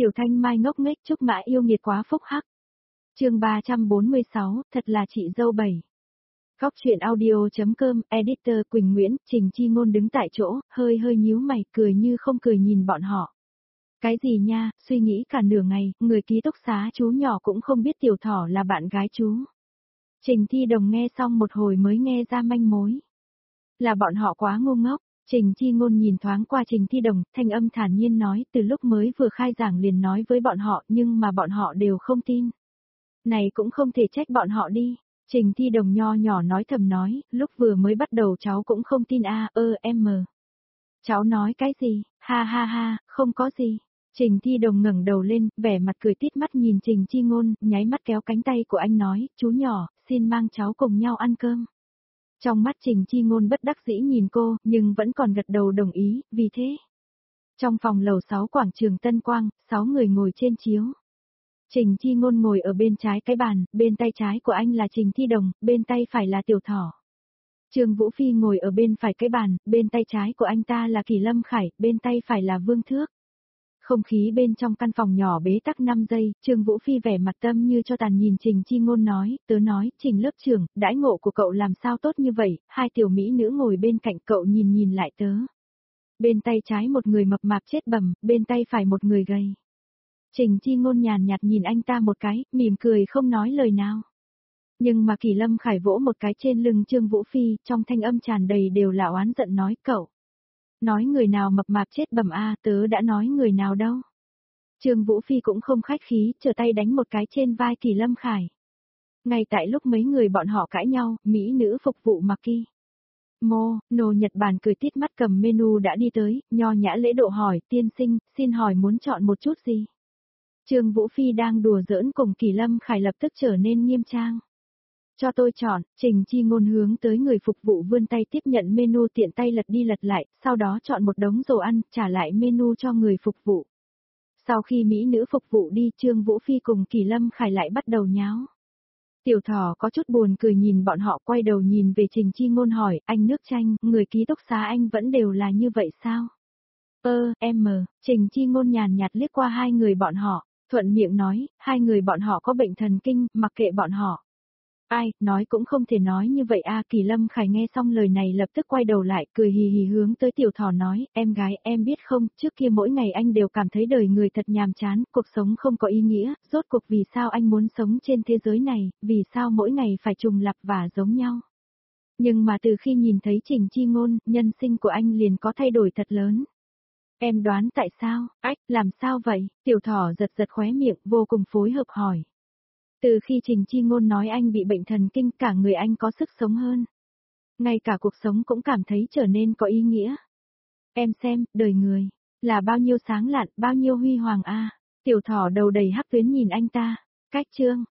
Tiểu Thanh Mai ngốc nghếch Trúc Mã yêu nghiệt quá phúc hắc. Chương 346, thật là chị dâu 7. Góc truyện audio.com, editor Quỳnh Nguyễn, Trình Chi Ngôn đứng tại chỗ, hơi nhíu mày, cười như không cười nhìn bọn họ. Cái gì nha, suy nghĩ cả nửa ngày, người ký túc xá chú nhỏ cũng không biết Tiểu Thỏ là bạn gái chú. Trình Thi Đồng nghe xong một hồi mới nghe ra manh mối. Là bọn họ quá ngu ngốc. Trình Chi Ngôn nhìn thoáng qua Trình Thi Đồng, thanh âm thản nhiên nói, từ lúc mới vừa khai giảng liền nói với bọn họ nhưng mà bọn họ đều không tin. Này cũng không thể trách bọn họ đi. Trình Thi Đồng nho nhỏ nói thầm nói, lúc vừa mới bắt đầu cháu cũng không tin em. Cháu nói cái gì, ha, không có gì. Trình Thi Đồng ngẩng đầu lên, vẻ mặt cười tít mắt nhìn Trình Chi Ngôn, nháy mắt kéo cánh tay của anh nói, chú nhỏ, xin mang cháu cùng nhau ăn cơm. Trong mắt Trình Chi Ngôn bất đắc dĩ nhìn cô, nhưng vẫn còn gật đầu đồng ý, vì thế. Trong phòng lầu 6 quảng trường Tân Quang, 6 người ngồi trên chiếu. Trình Chi Ngôn ngồi ở bên trái cái bàn, bên tay trái của anh là Trình Thi Đồng, bên tay phải là Tiểu Thỏ. Trương Vũ Phi ngồi ở bên phải cái bàn, bên tay trái của anh ta là Kỳ Lâm Khải, bên tay phải là Vương Thước. Không khí bên trong căn phòng nhỏ bế tắc 5 giây, Trương Vũ Phi vẻ mặt tâm như cho tàn nhìn Trình Chi Ngôn nói, tớ nói, Trình lớp trưởng, đãi ngộ của cậu làm sao tốt như vậy, hai tiểu mỹ nữ ngồi bên cạnh cậu nhìn lại tớ. Bên tay trái một người mập mạp chết bầm, bên tay phải một người gầy. Trình Chi Ngôn nhàn nhạt nhìn anh ta một cái, mỉm cười không nói lời nào. Nhưng mà Kỳ Lâm Khải vỗ một cái trên lưng Trương Vũ Phi, trong thanh âm tràn đầy đều là oán giận nói cậu. Nói người nào mập mạp chết bầm tớ đã nói người nào đâu. Trương Vũ Phi cũng không khách khí, trở tay đánh một cái trên vai Kỳ Lâm Khải. Ngay tại lúc mấy người bọn họ cãi nhau, mỹ nữ phục vụ Maki. Nô Nhật Bản cười tít mắt cầm menu đã đi tới, nho nhã lễ độ hỏi, tiên sinh, xin hỏi muốn chọn một chút gì? Trương Vũ Phi đang đùa giỡn cùng Kỳ Lâm Khải lập tức trở nên nghiêm trang. Cho tôi chọn, Trình Chi Ngôn hướng tới người phục vụ vươn tay tiếp nhận menu tiện tay lật đi lật lại, sau đó chọn một đống đồ ăn, trả lại menu cho người phục vụ. Sau khi mỹ nữ phục vụ đi, Trương Vũ Phi cùng Kỳ Lâm Khải lại bắt đầu nháo. Tiểu Thỏ có chút buồn cười nhìn bọn họ quay đầu nhìn về Trình Chi Ngôn hỏi, anh nước chanh, người ký túc xá anh vẫn đều là như vậy sao? Trình Chi Ngôn nhàn nhạt liếc qua hai người bọn họ, thuận miệng nói, hai người bọn họ có bệnh thần kinh, mặc kệ bọn họ. Ai, nói cũng không thể nói như vậy Kỳ Lâm Khải nghe xong lời này lập tức quay đầu lại, cười hì hì hướng tới Tiểu Thỏ nói, em gái, em biết không, trước kia mỗi ngày anh đều cảm thấy đời người thật nhàm chán, cuộc sống không có ý nghĩa, rốt cuộc vì sao anh muốn sống trên thế giới này, vì sao mỗi ngày phải trùng lặp và giống nhau. Nhưng mà từ khi nhìn thấy Trình Chi Ngôn, nhân sinh của anh liền có thay đổi thật lớn. Em đoán tại sao, làm sao vậy? Tiểu Thỏ giật khóe miệng, vô cùng phối hợp hỏi. Từ khi Trình Chi Ngôn nói anh bị bệnh thần kinh, cả người anh có sức sống hơn. Ngay cả cuộc sống cũng cảm thấy trở nên có ý nghĩa. Em xem, đời người, là bao nhiêu sáng lạn, bao nhiêu huy hoàng Tiểu Thỏ đầu đầy hắc tuyến nhìn anh ta. Cách chương,